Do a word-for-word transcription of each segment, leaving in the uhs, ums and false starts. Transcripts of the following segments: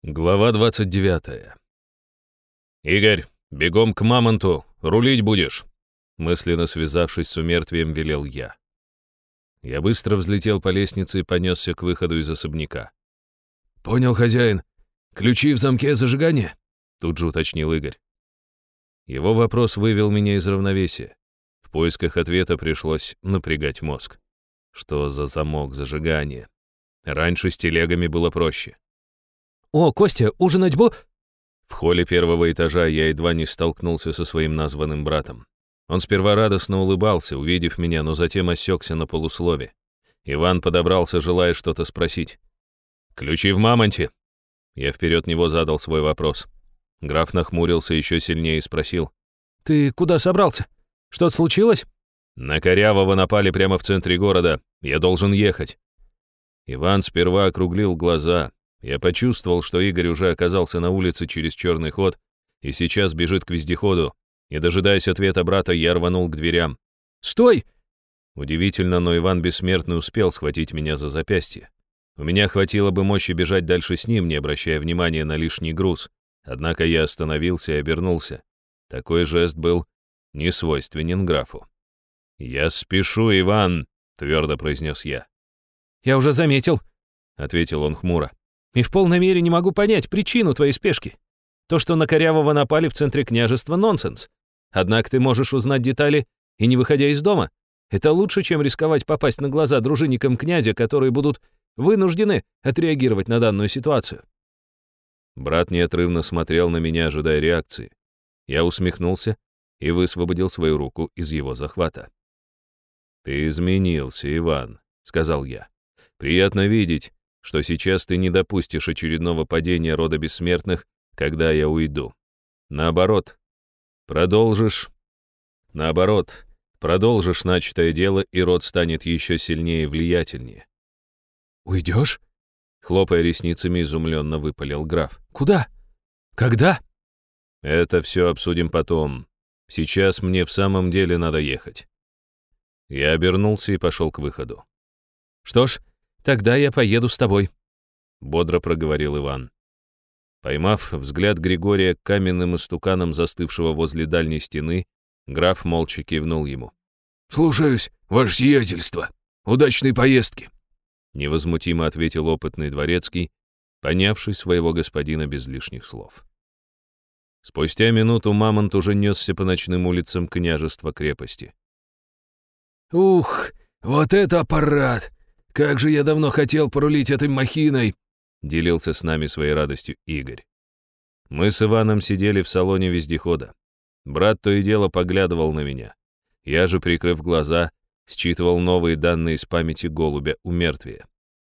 Глава двадцать девятая. «Игорь, бегом к Мамонту, рулить будешь!» Мысленно связавшись с умертвием, велел я. Я быстро взлетел по лестнице и понесся к выходу из особняка. «Понял, хозяин. Ключи в замке зажигания?» Тут же уточнил Игорь. Его вопрос вывел меня из равновесия. В поисках ответа пришлось напрягать мозг. Что за замок зажигания? Раньше с телегами было проще. «О, Костя, ужинать бу...» В холле первого этажа я едва не столкнулся со своим названным братом. Он сперва радостно улыбался, увидев меня, но затем осекся на полуслове. Иван подобрался, желая что-то спросить. «Ключи в Мамонте?» Я вперед него задал свой вопрос. Граф нахмурился еще сильнее и спросил. «Ты куда собрался? Что-то случилось?» «На Корявого напали прямо в центре города. Я должен ехать». Иван сперва округлил глаза. Я почувствовал, что Игорь уже оказался на улице через черный ход и сейчас бежит к вездеходу. Не дожидаясь ответа брата, я рванул к дверям. «Стой!» Удивительно, но Иван Бессмертный успел схватить меня за запястье. У меня хватило бы мощи бежать дальше с ним, не обращая внимания на лишний груз. Однако я остановился и обернулся. Такой жест был не свойственен графу. «Я спешу, Иван», — твердо произнес я. «Я уже заметил», — ответил он хмуро. «И в полной мере не могу понять причину твоей спешки. То, что на Корявого напали в центре княжества, нонсенс. Однако ты можешь узнать детали и не выходя из дома. Это лучше, чем рисковать попасть на глаза дружинникам князя, которые будут вынуждены отреагировать на данную ситуацию». Брат неотрывно смотрел на меня, ожидая реакции. Я усмехнулся и высвободил свою руку из его захвата. «Ты изменился, Иван», — сказал я. «Приятно видеть, что сейчас ты не допустишь очередного падения рода бессмертных, когда я уйду. Наоборот, продолжишь... Наоборот, продолжишь начатое дело, и род станет еще сильнее и влиятельнее». «Уйдешь?» Хлопая ресницами, изумленно выпалил граф. «Куда? Когда?» «Это все обсудим потом. Сейчас мне в самом деле надо ехать». Я обернулся и пошел к выходу. «Что ж, тогда я поеду с тобой», — бодро проговорил Иван. Поймав взгляд Григория каменным истуканом, застывшего возле дальней стены, граф молча кивнул ему. «Слушаюсь, ваше сиятельство. Удачной поездки!» Невозмутимо ответил опытный дворецкий, понявший своего господина без лишних слов. Спустя минуту Мамонт уже несся по ночным улицам княжества крепости. «Ух, вот это аппарат! Как же я давно хотел порулить этой махиной!» Делился с нами своей радостью Игорь. Мы с Иваном сидели в салоне вездехода. Брат то и дело поглядывал на меня. Я же, прикрыв глаза, считывал новые данные из памяти голубя у мертвия.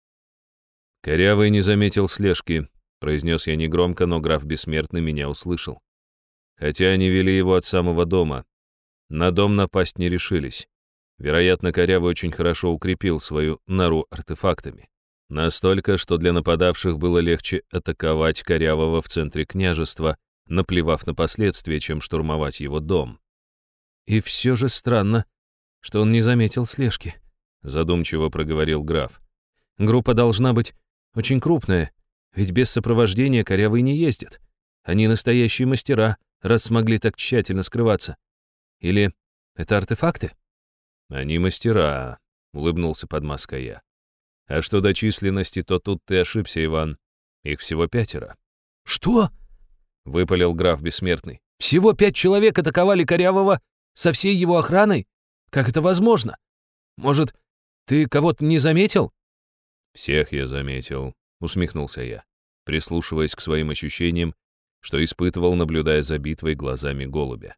«Корявый не заметил слежки», — произнес я негромко, но граф Бессмертный меня услышал. Хотя они вели его от самого дома. На дом напасть не решились. Вероятно, Корявый очень хорошо укрепил свою нору артефактами. Настолько, что для нападавших было легче атаковать Корявого в центре княжества, наплевав на последствия, чем штурмовать его дом. «И все же странно, что он не заметил слежки», — задумчиво проговорил граф. «Группа должна быть очень крупная, ведь без сопровождения Корявый не ездит. Они настоящие мастера, раз смогли так тщательно скрываться. Или это артефакты?» «Они мастера», — улыбнулся под маской я. «А что до численности, то тут ты ошибся, Иван. Их всего пятеро». «Что?» — выпалил граф Бессмертный. «Всего пять человек атаковали Корявого со всей его охраной? Как это возможно? Может, ты кого-то не заметил?» «Всех я заметил», — усмехнулся я, прислушиваясь к своим ощущениям, что испытывал, наблюдая за битвой глазами голубя.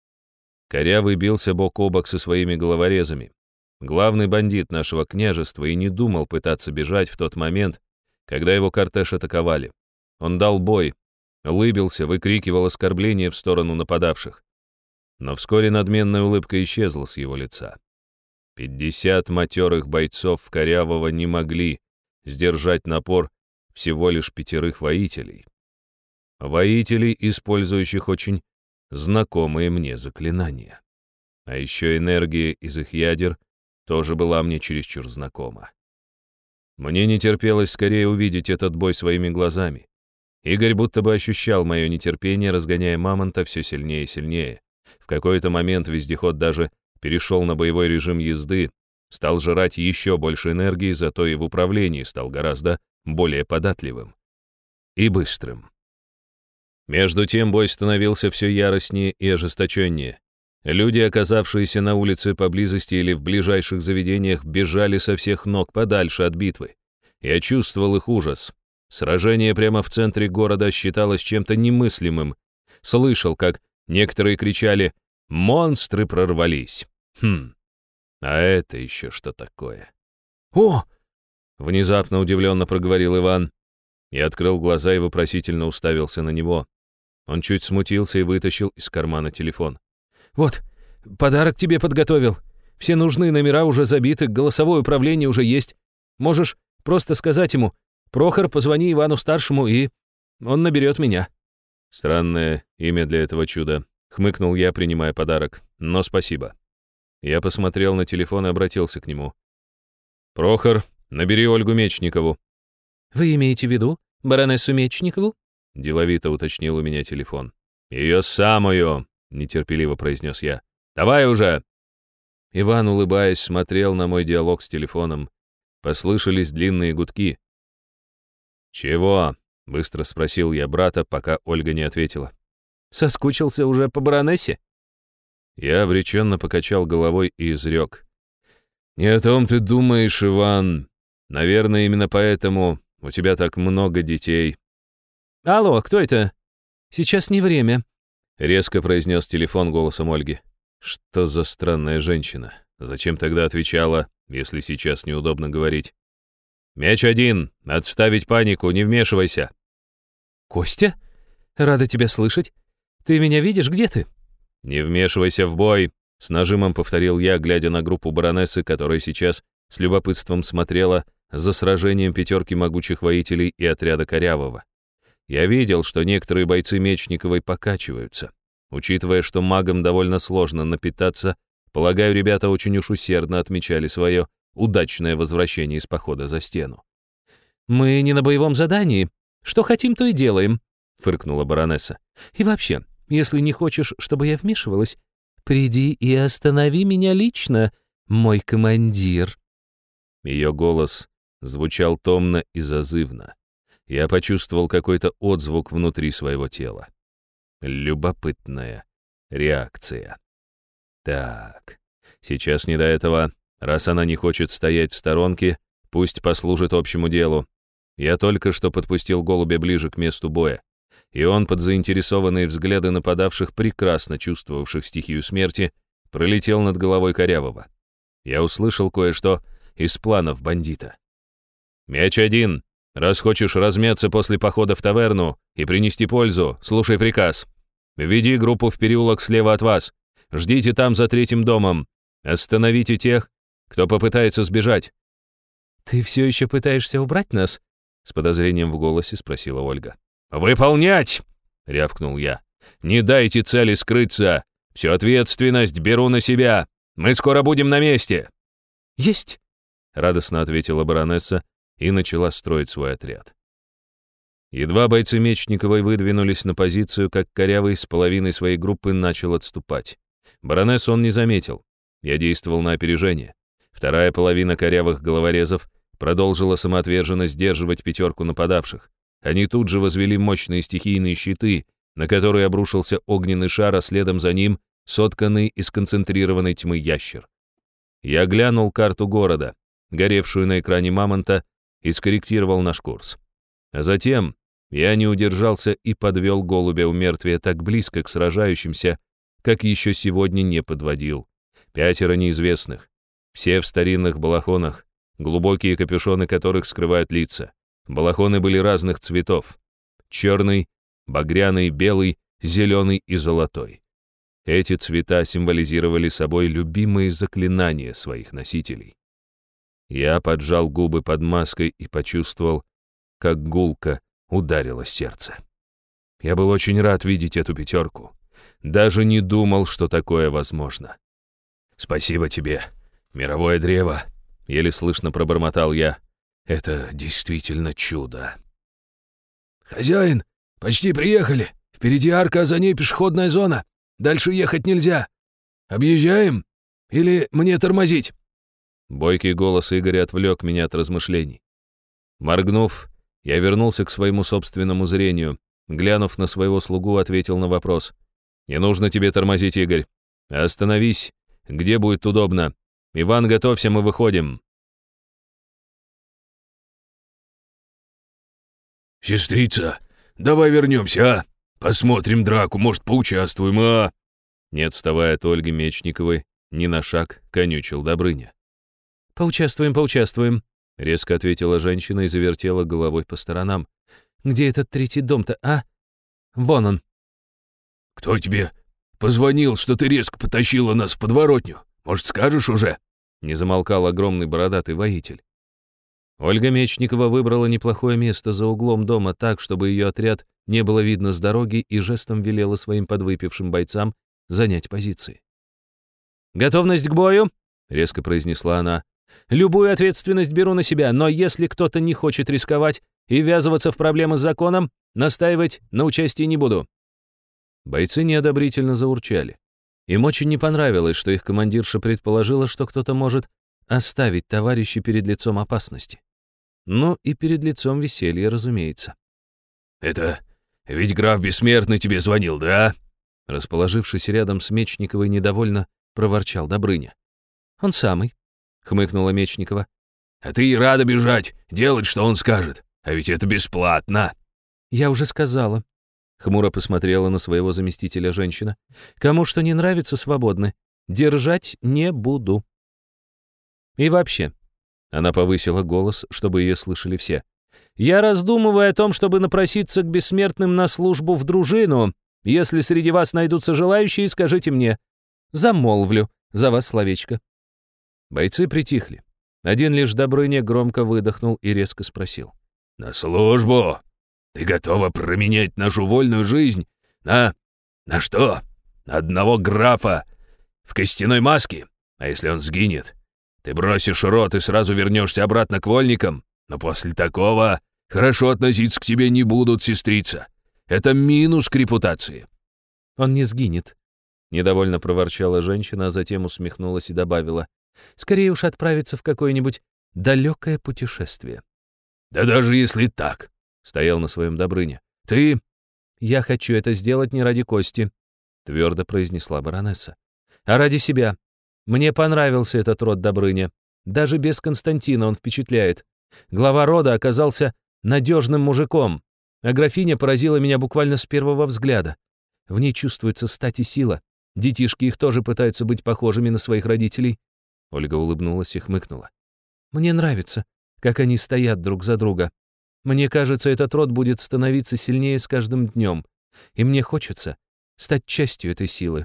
Корявый бился бок о бок со своими головорезами. Главный бандит нашего княжества и не думал пытаться бежать в тот момент, когда его кортеж атаковали. Он дал бой, улыбился, выкрикивал оскорбления в сторону нападавших. Но вскоре надменная улыбка исчезла с его лица. Пятьдесят матерых бойцов Корявого не могли сдержать напор всего лишь пятерых воителей. Воителей, использующих очень знакомые мне заклинания. А еще энергия из их ядер тоже была мне чересчур знакома. Мне не терпелось скорее увидеть этот бой своими глазами. Игорь будто бы ощущал мое нетерпение, разгоняя мамонта все сильнее и сильнее. В какой-то момент вездеход даже перешел на боевой режим езды, стал жрать еще больше энергии, зато и в управлении стал гораздо более податливым и быстрым. Между тем бой становился все яростнее и ожесточеннее. Люди, оказавшиеся на улице поблизости или в ближайших заведениях, бежали со всех ног подальше от битвы. Я чувствовал их ужас. Сражение прямо в центре города считалось чем-то немыслимым. Слышал, как некоторые кричали «Монстры прорвались!» Хм, а это еще что такое? «О!» — внезапно удивленно проговорил Иван. Я открыл глаза и вопросительно уставился на него. Он чуть смутился и вытащил из кармана телефон. «Вот, подарок тебе подготовил. Все нужные номера уже забиты, голосовое управление уже есть. Можешь просто сказать ему: Прохор, позвони Ивану-старшему, и он наберет меня». Странное имя для этого чуда. Хмыкнул я, принимая подарок. Но спасибо. Я посмотрел на телефон и обратился к нему. «Прохор, набери Ольгу Мечникову». «Вы имеете в виду баронессу Мечникову?» Деловито уточнил у меня телефон. «Ее самую!» — нетерпеливо произнес я. «Давай уже!» Иван, улыбаясь, смотрел на мой диалог с телефоном. Послышались длинные гудки. «Чего?» — быстро спросил я брата, пока Ольга не ответила. «Соскучился уже по баронессе?» Я обреченно покачал головой и изрек. «Не о том ты думаешь, Иван. Наверное, именно поэтому у тебя так много детей». «Алло, кто это? Сейчас не время», — резко произнес телефон голосом Ольги. Что за странная женщина? Зачем тогда отвечала, если сейчас неудобно говорить? «Мяч один! Отставить панику, не вмешивайся!» «Костя? Рада тебя слышать. Ты меня видишь, где ты?» «Не вмешивайся в бой!» — с нажимом повторил я, глядя на группу баронессы, которая сейчас с любопытством смотрела за сражением пятерки могучих воителей и отряда Корявого. Я видел, что некоторые бойцы Мечниковой покачиваются. Учитывая, что магам довольно сложно напитаться, полагаю, ребята очень уж усердно отмечали свое удачное возвращение из похода за стену. «Мы не на боевом задании. Что хотим, то и делаем», — фыркнула баронесса. «И вообще, если не хочешь, чтобы я вмешивалась, приди и останови меня лично, мой командир». Ее голос звучал томно и зазывно. Я почувствовал какой-то отзвук внутри своего тела. Любопытная реакция. Так, сейчас не до этого. Раз она не хочет стоять в сторонке, пусть послужит общему делу. Я только что подпустил голубя ближе к месту боя, и он, под заинтересованные взгляды нападавших, прекрасно чувствовавших стихию смерти, пролетел над головой Корявого. Я услышал кое-что из планов бандита. «Мяч один! Раз хочешь размяться после похода в таверну и принести пользу, слушай приказ. Веди группу в переулок слева от вас. Ждите там за третьим домом. Остановите тех, кто попытается сбежать». «Ты все еще пытаешься убрать нас?» — с подозрением в голосе спросила Ольга. «Выполнять!» — рявкнул я. «Не дайте цели скрыться. Всю ответственность беру на себя. Мы скоро будем на месте». «Есть!» — радостно ответила баронесса и начала строить свой отряд. Едва бойцы Мечниковой выдвинулись на позицию, как Корявый с половиной своей группы начал отступать. Баронессу он не заметил. Я действовал на опережение. Вторая половина корявых головорезов продолжила самоотверженно сдерживать пятерку нападавших. Они тут же возвели мощные стихийные щиты, на которые обрушился огненный шар, а следом за ним сотканный из концентрированной тьмы ящер. Я глянул карту города, горевшую на экране мамонта, и скорректировал наш курс. А затем я не удержался и подвел голубя у мертвия так близко к сражающимся, как еще сегодня не подводил. Пятеро неизвестных. Все в старинных балахонах, глубокие капюшоны которых скрывают лица. Балахоны были разных цветов. Черный, багряный, белый, зеленый и золотой. Эти цвета символизировали собой любимые заклинания своих носителей. Я поджал губы под маской и почувствовал, как гулко ударило сердце. Я был очень рад видеть эту пятерку. Даже не думал, что такое возможно. «Спасибо тебе, мировое древо», — еле слышно пробормотал я. «Это действительно чудо». «Хозяин, почти приехали. Впереди арка, а за ней пешеходная зона. Дальше ехать нельзя. Объезжаем? Или мне тормозить?» Бойкий голос Игоря отвлек меня от размышлений. Моргнув, я вернулся к своему собственному зрению. Глянув на своего слугу, ответил на вопрос. «Не нужно тебе тормозить, Игорь. Остановись, где будет удобно. Иван, готовься, мы выходим». «Сестрица, давай вернемся, а? Посмотрим драку, может, поучаствуем, а?» Не отставая от Ольги Мечниковой, ни на шаг конючил Добрыня. «Поучаствуем, поучаствуем», — резко ответила женщина и завертела головой по сторонам. «Где этот третий дом-то, а? Вон он». «Кто тебе позвонил, что ты резко потащила нас в подворотню? Может, скажешь уже?» Не замолкал огромный бородатый воитель. Ольга Мечникова выбрала неплохое место за углом дома так, чтобы ее отряд не было видно с дороги, и жестом велела своим подвыпившим бойцам занять позиции. «Готовность к бою», — резко произнесла она. «Любую ответственность беру на себя, но если кто-то не хочет рисковать и ввязываться в проблемы с законом, настаивать на участии не буду». Бойцы неодобрительно заурчали. Им очень не понравилось, что их командирша предположила, что кто-то может оставить товарища перед лицом опасности. Ну и перед лицом веселья, разумеется. «Это ведь граф Бессмертный тебе звонил, да?» Расположившись рядом с Мечниковой, недовольно проворчал Добрыня. «Он самый», — хмыкнула Мечникова. «А ты и рада бежать, делать, что он скажет. А ведь это бесплатно». «Я уже сказала», — хмуро посмотрела на своего заместителя женщина. «Кому что не нравится, свободны. Держать не буду. И вообще», — она повысила голос, чтобы ее слышали все, «я раздумываю о том, чтобы напроситься к Бессмертным на службу в дружину. Если среди вас найдутся желающие, скажите мне. Замолвлю за вас словечко». Бойцы притихли. Один лишь Добрыня громко выдохнул и резко спросил. «На службу? Ты готова променять нашу вольную жизнь на... на что? На одного графа в костяной маске? А если он сгинет? Ты бросишь рот и сразу вернешься обратно к вольникам? Но после такого хорошо относиться к тебе не будут, сестрица. Это минус к репутации». «Он не сгинет», — недовольно проворчала женщина, а затем усмехнулась и добавила. «Скорее уж отправиться в какое-нибудь далекое путешествие». «Да даже если так», — стоял на своем Добрыня, — «ты...» «Я хочу это сделать не ради Кости», — твердо произнесла баронесса, «а ради себя. Мне понравился этот род Добрыня. Даже без Константина он впечатляет. Глава рода оказался надежным мужиком, а графиня поразила меня буквально с первого взгляда. В ней чувствуется стать и сила. Детишки их тоже пытаются быть похожими на своих родителей». Ольга улыбнулась и хмыкнула. «Мне нравится, как они стоят друг за друга. Мне кажется, этот род будет становиться сильнее с каждым днем, и мне хочется стать частью этой силы».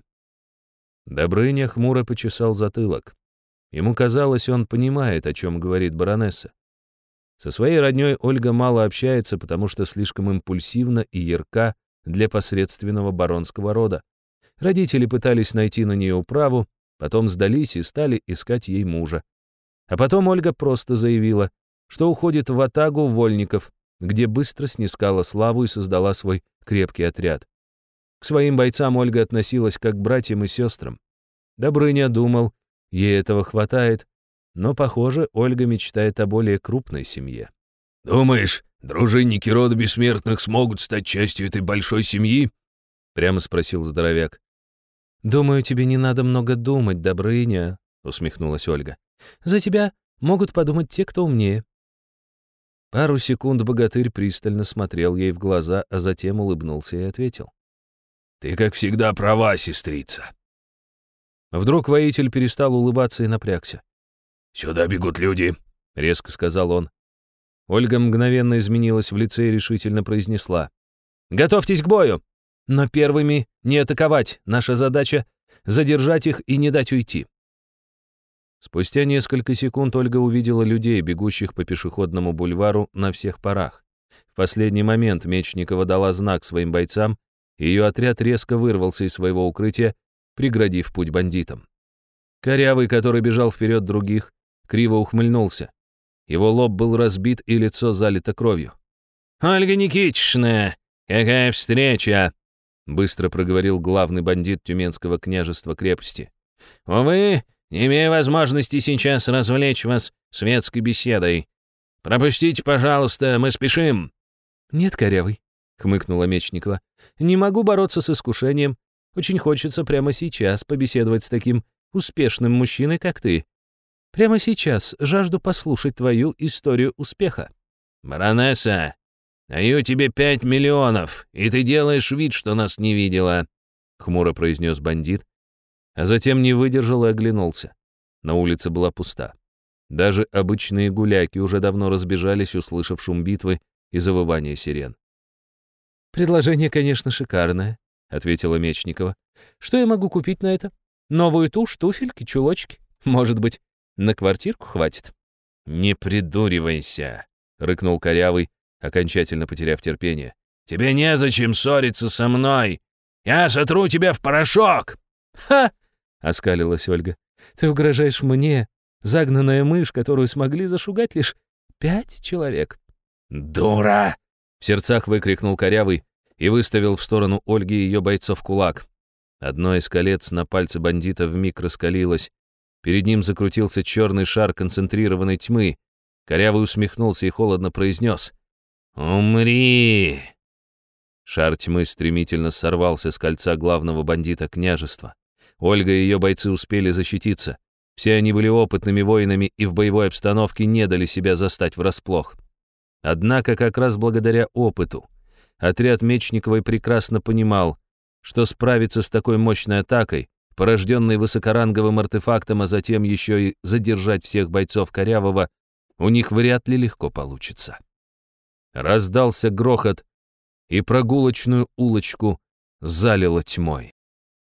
Добрыня хмуро почесал затылок. Ему казалось, он понимает, о чем говорит баронесса. Со своей роднёй Ольга мало общается, потому что слишком импульсивна и ярка для посредственного баронского рода. Родители пытались найти на нее управу, потом сдались и стали искать ей мужа. А потом Ольга просто заявила, что уходит в ватагу вольников, где быстро снискала славу и создала свой крепкий отряд. К своим бойцам Ольга относилась как к братьям и сестрам. Добрыня думал, ей этого хватает, но, похоже, Ольга мечтает о более крупной семье. «Думаешь, дружинники рода Бессмертных смогут стать частью этой большой семьи?» — прямо спросил здоровяк. «Думаю, тебе не надо много думать, Добрыня», — усмехнулась Ольга. «За тебя могут подумать те, кто умнее». Пару секунд богатырь пристально смотрел ей в глаза, а затем улыбнулся и ответил. «Ты, как всегда, права, сестрица». Вдруг воитель перестал улыбаться и напрягся. «Сюда бегут люди», — резко сказал он. Ольга мгновенно изменилась в лице и решительно произнесла. «Готовьтесь к бою! Но первыми не атаковать. Наша задача — задержать их и не дать уйти». Спустя несколько секунд Ольга увидела людей, бегущих по пешеходному бульвару на всех парах. В последний момент Мечникова дала знак своим бойцам, и ее отряд резко вырвался из своего укрытия, преградив путь бандитам. Корявый, который бежал вперед других, криво ухмыльнулся. Его лоб был разбит и лицо залито кровью. «Ольга Никитична, какая встреча!» — быстро проговорил главный бандит Тюменского княжества крепости. «Увы, не имею возможности сейчас развлечь вас светской беседой. Пропустите, пожалуйста, мы спешим». «Нет, Корявый», — хмыкнула Мечникова, — «не могу бороться с искушением. Очень хочется прямо сейчас побеседовать с таким успешным мужчиной, как ты. Прямо сейчас жажду послушать твою историю успеха». «Баронесса, даю тебе пять миллионов, и ты делаешь вид, что нас не видела», — хмуро произнес бандит, а затем не выдержал и оглянулся. На улице была пуста. Даже обычные гуляки уже давно разбежались, услышав шум битвы и завывание сирен. «Предложение, конечно, шикарное», — ответила Мечникова. «Что я могу купить на это? Новую тушь, туфельки, чулочки? Может быть, на квартирку хватит?» «Не придуривайся», — рыкнул Корявый, окончательно потеряв терпение. «Тебе незачем ссориться со мной. Я сотру тебя в порошок!» «Ха!» — оскалилась Ольга. «Ты угрожаешь мне, загнанная мышь, которую смогли зашугать лишь пять человек». «Дура!» — в сердцах выкрикнул Корявый и выставил в сторону Ольги ее бойцов кулак. Одно из колец на пальце бандита вмиг раскалилось. Перед ним закрутился черный шар концентрированной тьмы. Корявый усмехнулся и холодно произнес: «Умри!» Шар тьмы стремительно сорвался с кольца главного бандита княжества. Ольга и ее бойцы успели защититься. Все они были опытными воинами и в боевой обстановке не дали себя застать врасплох. Однако как раз благодаря опыту отряд Мечниковой прекрасно понимал, что справиться с такой мощной атакой, порожденной высокоранговым артефактом, а затем еще и задержать всех бойцов Корявого, у них вряд ли легко получится. Раздался грохот, и прогулочную улочку залило тьмой.